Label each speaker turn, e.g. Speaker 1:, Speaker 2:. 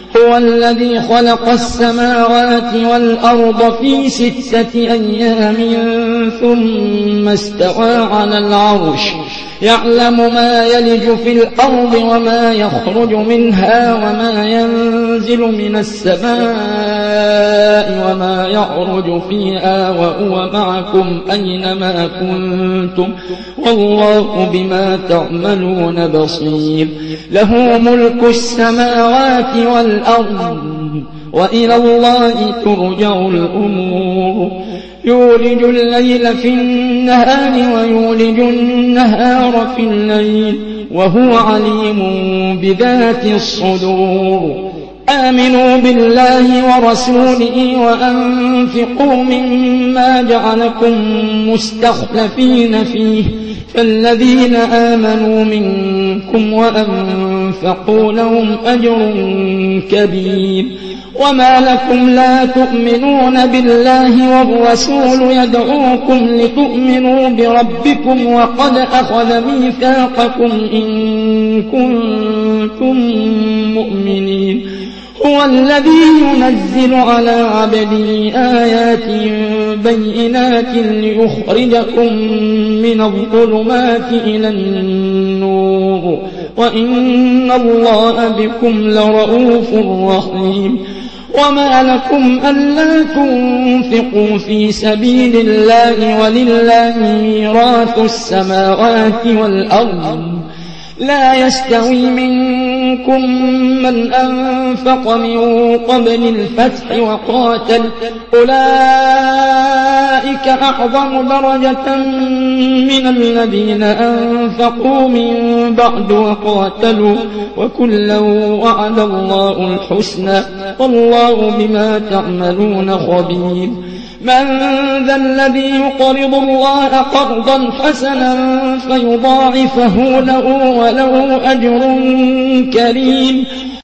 Speaker 1: هو الذي خلق السماوات والأرض في 6 أيام ثم استوى على العرش يعلم ما يلج في الأرض وما يخرج منها وما ينزل من السماء وما يعرج فيها وهو معكم أينما كنتم والله بما تعملون بصير له ملك السماوات والأرض وإلى الله ترجع الأمور يولج الليل في النهار ويولج النهار في الليل وهو عليم بذات الصدور آمنوا بالله ورسوله وأنفقوا مما جعلكم مستخلفين فيه فالذين آمنوا منكم وأنفقوا لهم أجر كبير وما لكم لا تؤمنون بالله والرسول يدعوكم لتؤمنوا بربكم وقد أخذ ميثاقكم إن كنتم مؤمنين هو الذي ينزل على عبده آيات بينات ليخرجكم من الظلمات إلى النور وإن الله بكم لرؤوف رحيم وما لكم ألا تنفقوا في سبيل الله ولله ميراث السماوات والأرض لا يستوي منكم من أنفق من قبل الفتح وقاتل أولئك أعظم درجة من الذين أنفقوا من بعد وقاتلوا وكلا وعد الله الحسنى والله بما تعملون خبير من ذا الذي يقرض الله قرضا حسنا فيضاعفه له وله أجر كريم